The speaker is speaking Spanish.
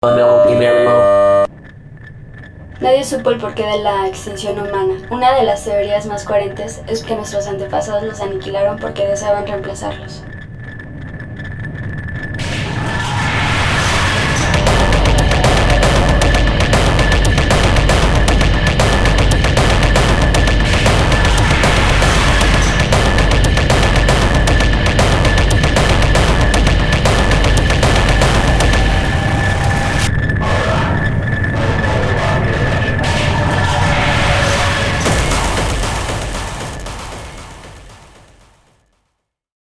Nadie supo el porqué de la extinción humana. Una de las teorías más coherentes es que nuestros antepasados los aniquilaron porque deseaban reemplazarlos.